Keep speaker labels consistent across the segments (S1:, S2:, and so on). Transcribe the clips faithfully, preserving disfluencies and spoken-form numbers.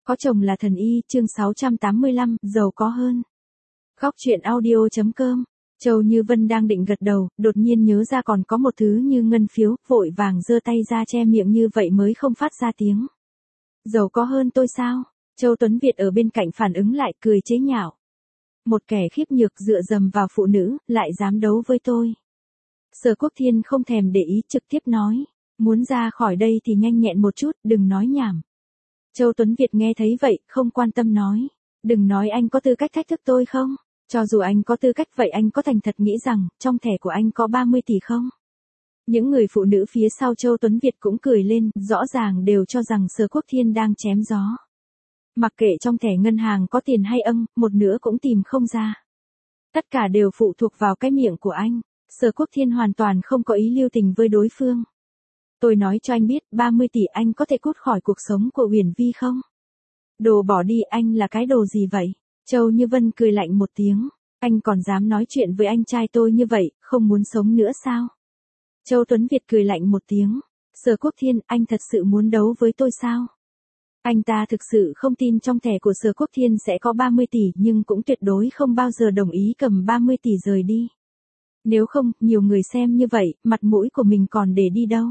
S1: Có chồng là thần y, chương sáu trăm tám mươi lăm, giàu có hơn. Khóc chuyện audio.com. Châu Như Vân đang định gật đầu, đột nhiên nhớ ra còn có một thứ như ngân phiếu, vội vàng giơ tay ra che miệng như vậy mới không phát ra tiếng. Giàu có hơn tôi sao? Châu Tuấn Việt ở bên cạnh phản ứng lại, cười chế nhạo. Một kẻ khiếp nhược dựa dầm vào phụ nữ, lại dám đấu với tôi. Sở Quốc Thiên không thèm để ý, trực tiếp nói, muốn ra khỏi đây thì nhanh nhẹn một chút, đừng nói nhảm. Châu Tuấn Việt nghe thấy vậy, không quan tâm nói, đừng nói anh có tư cách thách thức tôi không? Cho dù anh có tư cách vậy anh có thành thật nghĩ rằng, trong thẻ của anh có ba mươi tỷ không? Những người phụ nữ phía sau Châu Tuấn Việt cũng cười lên, rõ ràng đều cho rằng Sở Quốc Thiên đang chém gió. Mặc kệ trong thẻ ngân hàng có tiền hay âng, một nữa cũng tìm không ra. Tất cả đều phụ thuộc vào cái miệng của anh. Sở Quốc Thiên hoàn toàn không có ý lưu tình với đối phương. Tôi nói cho anh biết, ba mươi tỷ anh có thể cút khỏi cuộc sống của Uyển Vi không? Đồ bỏ đi, anh là cái đồ gì vậy? Châu Như Vân cười lạnh một tiếng. Anh còn dám nói chuyện với anh trai tôi như vậy, không muốn sống nữa sao? Châu Tuấn Việt cười lạnh một tiếng. Sở Quốc Thiên, anh thật sự muốn đấu với tôi sao? Anh ta thực sự không tin trong thẻ của Sở Quốc Thiên sẽ có ba mươi tỷ, nhưng cũng tuyệt đối không bao giờ đồng ý cầm ba mươi tỷ rời đi. Nếu không, nhiều người xem như vậy, mặt mũi của mình còn để đi đâu?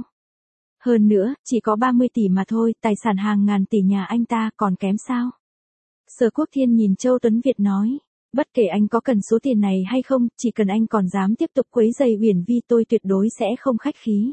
S1: Hơn nữa, chỉ có ba mươi tỷ mà thôi, tài sản hàng ngàn tỷ nhà anh ta còn kém sao? Sở Quốc Thiên nhìn Châu Tuấn Việt nói, bất kể anh có cần số tiền này hay không, chỉ cần anh còn dám tiếp tục quấy rầy Uyển Vi tôi tuyệt đối sẽ không khách khí.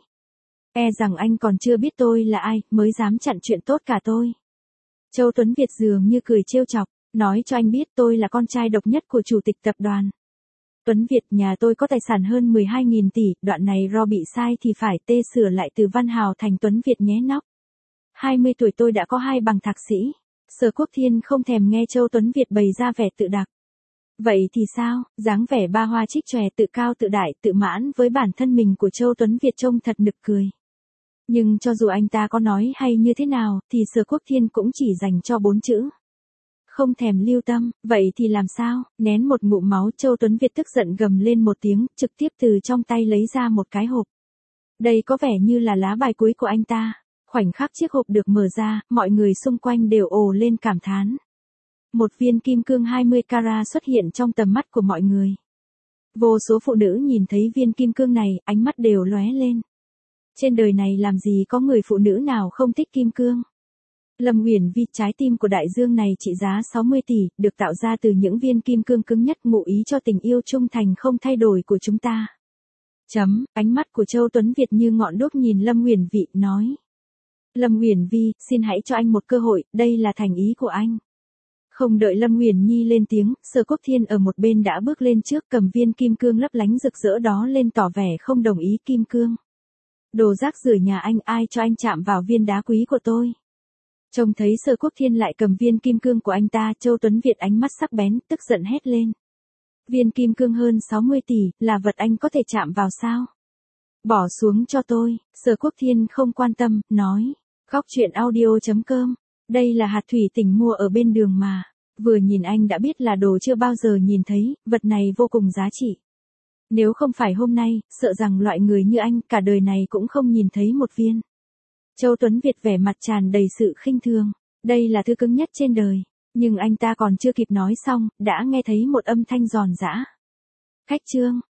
S1: E rằng anh còn chưa biết tôi là ai, mới dám chặn chuyện tốt cả tôi. Châu Tuấn Việt dường như cười trêu chọc, nói cho anh biết tôi là con trai độc nhất của chủ tịch tập đoàn. Tuấn Việt, nhà tôi có tài sản hơn mười hai nghìn tỷ, đoạn này ro bị sai thì phải tê sửa lại từ Văn Hào thành Tuấn Việt nhé nóc. hai mươi tuổi tôi đã có hai bằng thạc sĩ. Sở Quốc Thiên không thèm nghe Châu Tuấn Việt bày ra vẻ tự đặc. Vậy thì sao, dáng vẻ ba hoa trích chòe tự cao tự đại tự mãn với bản thân mình của Châu Tuấn Việt trông thật nực cười. Nhưng cho dù anh ta có nói hay như thế nào, thì Sở Quốc Thiên cũng chỉ dành cho bốn chữ. Không thèm lưu tâm, vậy thì làm sao? Nén một ngụm máu, Châu Tuấn Việt tức giận gầm lên một tiếng, trực tiếp từ trong tay lấy ra một cái hộp. Đây có vẻ như là lá bài cuối của anh ta. Khoảnh khắc chiếc hộp được mở ra, mọi người xung quanh đều ồ lên cảm thán. Một viên kim cương hai mươi carat xuất hiện trong tầm mắt của mọi người. Vô số phụ nữ nhìn thấy viên kim cương này, ánh mắt đều lóe lên. Trên đời này làm gì có người phụ nữ nào không thích kim cương? Lâm Uyển Vi, trái tim của đại dương này trị giá sáu mươi tỷ, được tạo ra từ những viên kim cương cứng nhất, ngụ ý cho tình yêu trung thành không thay đổi của chúng ta. Chấm, ánh mắt của Châu Tuấn Việt như ngọn đuốc nhìn Lâm Uyển Vi, nói. Lâm Uyển Vi, xin hãy cho anh một cơ hội, đây là thành ý của anh. Không đợi Lâm Uyển Nhi lên tiếng, Sở Quốc Thiên ở một bên đã bước lên trước, cầm viên kim cương lấp lánh rực rỡ đó lên tỏ vẻ không đồng ý. Kim cương. Đồ rác rưởi nhà anh, ai cho anh chạm vào viên đá quý của tôi? Trông thấy Sở Quốc Thiên lại cầm viên kim cương của anh ta, Châu Tuấn Việt ánh mắt sắc bén, tức giận hét lên. Viên kim cương hơn sáu mươi tỷ, là vật anh có thể chạm vào sao? Bỏ xuống cho tôi. Sở Quốc Thiên không quan tâm, nói. Khóc chuyện audio.com. Đây là hạt thủy tinh mua ở bên đường mà. Vừa nhìn anh đã biết là đồ chưa bao giờ nhìn thấy, vật này vô cùng giá trị. Nếu không phải hôm nay, sợ rằng loại người như anh cả đời này cũng không nhìn thấy một viên. Châu Tuấn Việt vẻ mặt tràn đầy sự khinh thường. Đây là thứ cứng nhất trên đời. Nhưng anh ta còn chưa kịp nói xong, đã nghe thấy một âm thanh giòn giã. Khách trương.